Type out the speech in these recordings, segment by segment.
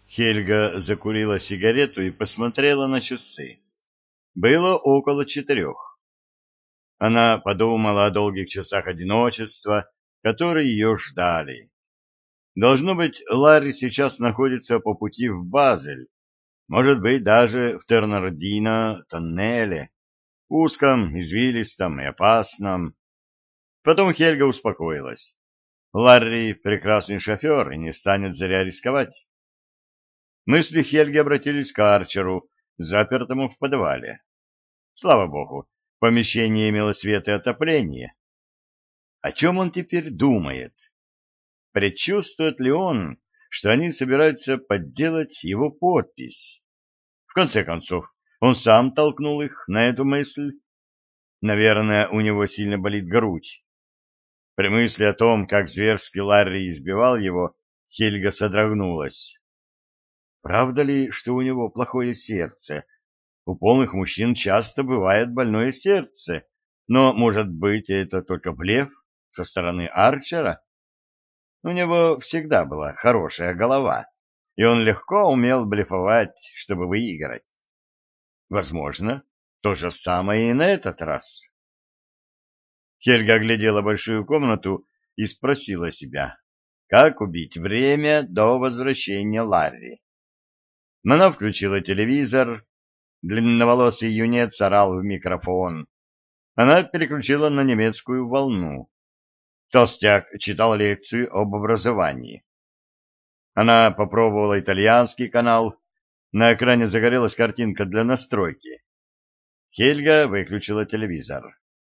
Хельга закурила сигарету и посмотрела на часы. Было около 4. Она подумала о долгих часах одиночества, которые ее ждали. Должно быть, Ларри сейчас находится по пути в Базель, может быть, даже в Тернардино-тоннеле, узком, извилистом и опасном. Потом Хельга успокоилась. Ларри — прекрасный шофер и не станет зря рисковать. Мысли Хельги обратились к Арчеру, запертому в подвале. Слава богу, помещение имело свет и отопление. О чем он теперь думает? Предчувствует ли он, что они собираются подделать его подпись? В конце концов, он сам толкнул их на эту мысль. Наверное, у него сильно болит грудь. При мысли о том, как зверски Ларри избивал его, Хельга содрогнулась. Правда ли, что у него плохое сердце? У полных мужчин часто бывает больное сердце, но, может быть, это только блеф со стороны Арчера? У него всегда была хорошая голова, и он легко умел блефовать, чтобы выиграть. Возможно, то же самое и на этот раз. Хельга оглядела большую комнату и спросила себя, как убить время до возвращения Ларри. Она включила телевизор. Длинноволосый юнец орал в микрофон. Она переключила на немецкую волну. Толстяк читал лекцию об образовании. Она попробовала итальянский канал. На экране загорелась картинка для настройки. Хельга выключила телевизор.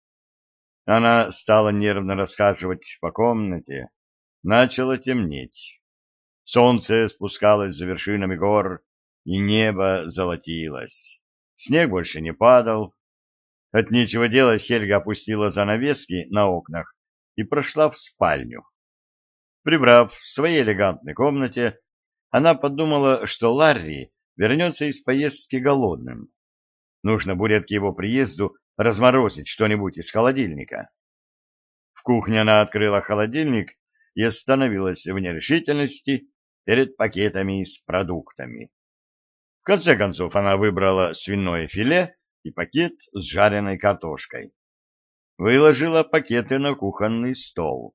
Она стала нервно расхаживать по комнате. Начало темнеть. Солнце спускалось за вершинами гор, и небо золотилось. Снег больше не падал. От нечего делать Хельга опустила занавески на окнах и прошла в спальню. Прибрав в своей элегантной комнате, она подумала, что Ларри вернется из поездки голодным. Нужно будет к его приезду разморозить что-нибудь из холодильника. В кухне она открыла холодильник и остановилась в нерешительности перед пакетами с продуктами. В конце концов она выбрала свиное филе и пакет с жареной картошкой. Выложила пакеты на кухонный стол.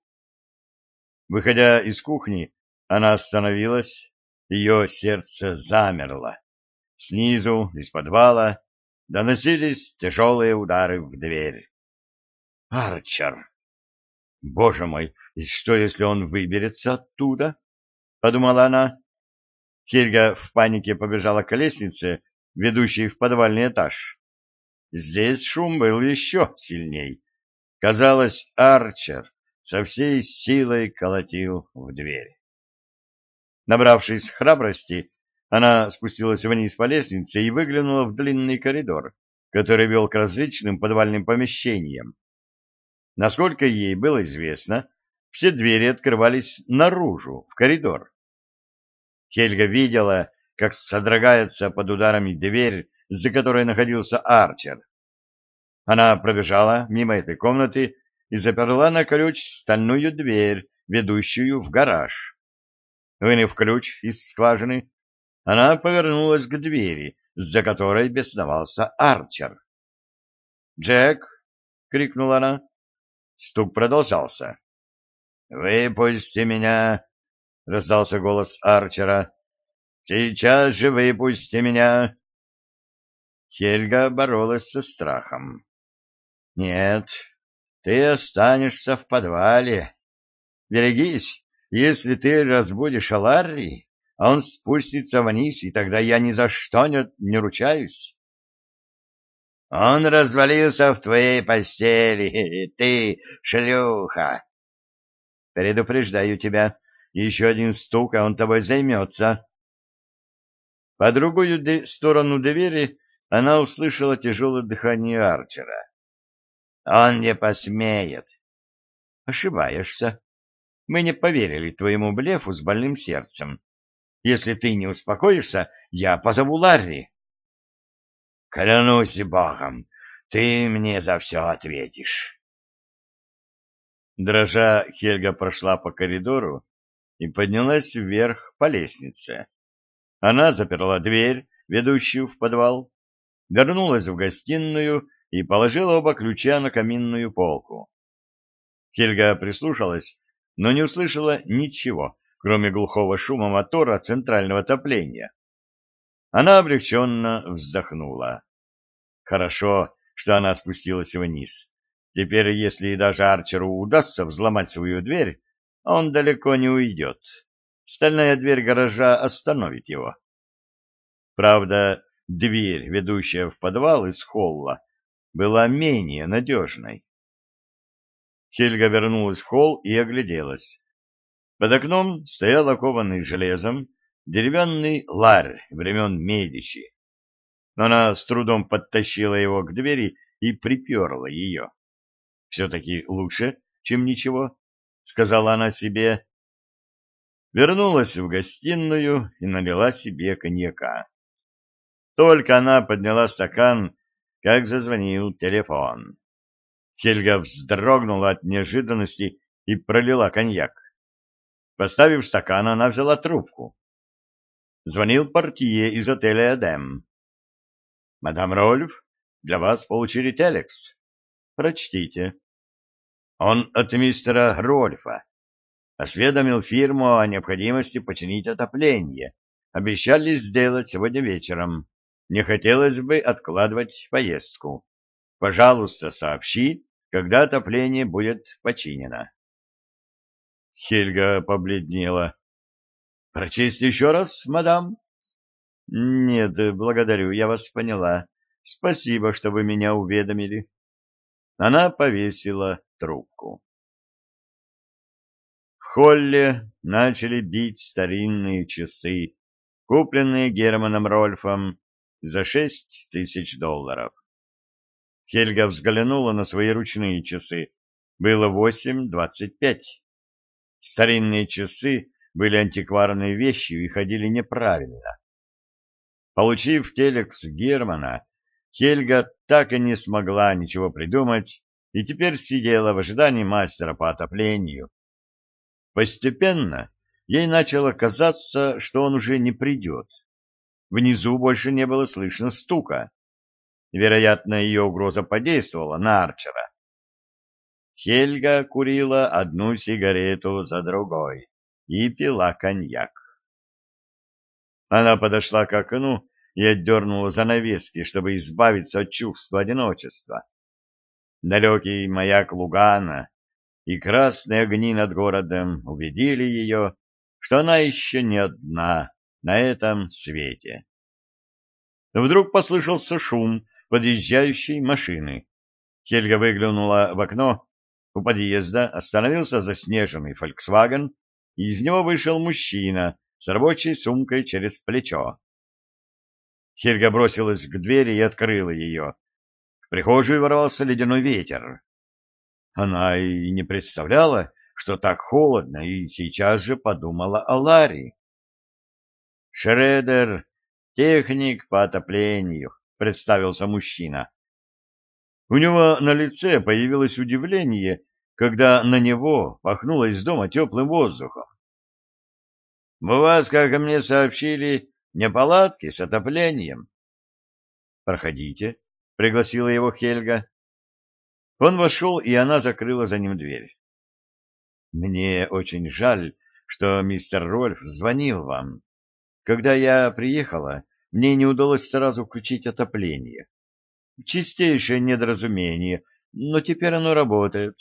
Выходя из кухни, она остановилась, ее сердце замерло. Снизу, из подвала, доносились тяжелые удары в дверь. Арчер! Боже мой, и что, если он выберется оттуда? — подумала она. Хельга в панике побежала к лестнице, ведущей в подвальный этаж. Здесь шум был еще сильней. Казалось, Арчер со всей силой колотил в дверь. Набравшись храбрости, она спустилась вниз по лестнице и выглянула в длинный коридор, который вел к различным подвальным помещениям. Насколько ей было известно, все двери открывались наружу, в коридор. Хельга видела, как содрогается под ударами дверь, за которой находился Арчер. Она пробежала мимо этой комнаты и заперла на ключ стальную дверь, ведущую в гараж. Вынув ключ из скважины, она повернулась к двери, за которой бесновался Арчер. «Джек!» — крикнула она. Стук продолжался. «Выпусти меня!» — раздался голос Арчера. «Сейчас же выпусти меня!» Хельга боролась со страхом. «Нет, ты останешься в подвале. Берегись, если ты разбудишь Ларри, он спустится вниз, и тогда я ни за что не ручаюсь». «Он развалился в твоей постели, ты шлюха!» «Предупреждаю тебя, еще один стук, и он тобой займется». По другую сторону двери она услышала тяжелое дыхание Арчера. «Он не посмеет». «Ошибаешься. Мы не поверили твоему блефу с больным сердцем. Если ты не успокоишься, я позову Ларри». «Клянусь Богом, ты мне за все ответишь». Дрожа, Хельга прошла по коридору и поднялась вверх по лестнице. Она заперла дверь, ведущую в подвал, вернулась в гостиную и положила оба ключа на каминную полку. Хельга прислушалась, но не услышала ничего, кроме глухого шума мотора центрального отопления. Она облегченно вздохнула. Хорошо, что она спустилась вниз. Теперь, если даже Арчеру удастся взломать свою дверь, он далеко не уйдет. Стальная дверь гаража остановит его. Правда, дверь, ведущая в подвал из холла, была менее надежной. Хельга вернулась в холл и огляделась. Под окном стоял окованный железом деревянный ларь времен Медичи. Она с трудом подтащила его к двери и приперла ее. «Все-таки лучше, чем ничего», — сказала она себе. Вернулась в гостиную и налила себе коньяка. Только она подняла стакан, как зазвонил телефон. Хельга вздрогнула от неожиданности и пролила коньяк. Поставив стакан, она взяла трубку. Звонил портье из отеля «Эдем». «Мадам Рольф, для вас получили телекс. Прочтите». Он от мистера Рольфа. Осведомил фирму о необходимости починить отопление. Обещали сделать сегодня вечером. Не хотелось бы откладывать поездку. Пожалуйста, сообщи, когда отопление будет починено. Хельга побледнела. Прочесть еще раз, мадам? Нет, благодарю, я вас поняла. Спасибо, что вы меня уведомили. Она повесила трубку. В холле начали бить старинные часы, купленные Германом Рольфом за $6000. Хельга взглянула на свои ручные часы. Было 8:25. Старинные часы были антикварной вещью и ходили неправильно. Получив телекс Германа, Хельга так и не смогла ничего придумать и теперь сидела в ожидании мастера по отоплению. Постепенно ей начало казаться, что он уже не придет. Внизу больше не было слышно стука. Вероятно, ее угроза подействовала на Арчера. Хельга курила одну сигарету за другой и пила коньяк. Она подошла к окну и отдернула занавески, чтобы избавиться от чувства одиночества. Далекий маяк Лугана и красные огни над городом убедили ее, что она еще не одна на этом свете. Вдруг послышался шум подъезжающей машины. Хельга выглянула в окно. У подъезда остановился заснеженный «Фольксваген», и из него вышел мужчина с рабочей сумкой через плечо. Хельга бросилась к двери и открыла ее. В прихожую ворвался ледяной ветер. Она и не представляла, что так холодно, и сейчас же подумала о Ларе. «Шредер, техник по отоплению», — представился мужчина. У него на лице появилось удивление, когда на него пахнуло из дома теплым воздухом. — У вас, как мне сообщили, неполадки с отоплением. — Проходите, — пригласила его Хельга. Он вошел, и она закрыла за ним дверь. — Мне очень жаль, что мистер Рольф звонил вам. Когда я приехала, мне не удалось сразу включить отопление. Чистейшее недоразумение, но теперь оно работает.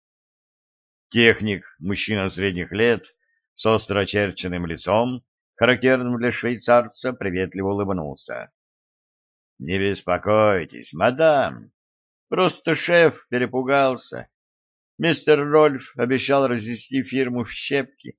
Техник, мужчина средних лет, с остро очерченным лицом, характерным для швейцарца, приветливо улыбнулся. — Не беспокойтесь, мадам. Просто шеф перепугался. Мистер Рольф обещал разнести фирму в щепки.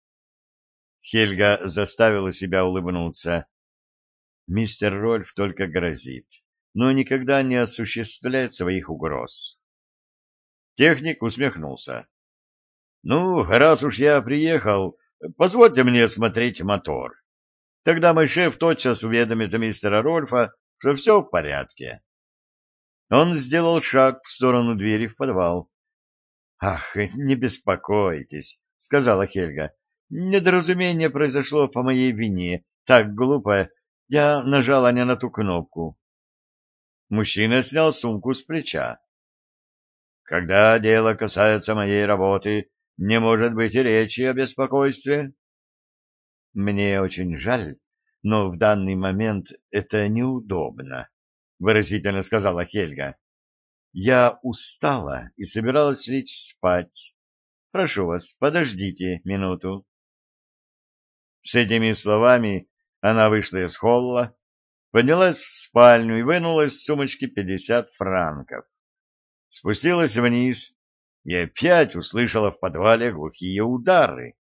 Хельга заставила себя улыбнуться. Мистер Рольф только грозит, но никогда не осуществляет своих угроз. Техник усмехнулся. — Ну, раз уж я приехал, позвольте мне осмотреть мотор. Тогда мой шеф тотчас уведомит мистера Рольфа, что все в порядке. Он сделал шаг в сторону двери в подвал. — Ах, не беспокойтесь, — сказала Хельга. — Недоразумение произошло по моей вине, так глупо. Я нажала не на ту кнопку. Мужчина снял сумку с плеча. Когда дело касается моей работы, не может быть и речи о беспокойстве. Мне очень жаль, но в данный момент это неудобно, выразительно сказала Хельга. Я устала и собиралась лечь спать. Прошу вас, подождите минуту. С этими словами она вышла из холла, поднялась в спальню и вынула из сумочки 50 франков. Спустилась вниз и опять услышала в подвале глухие удары.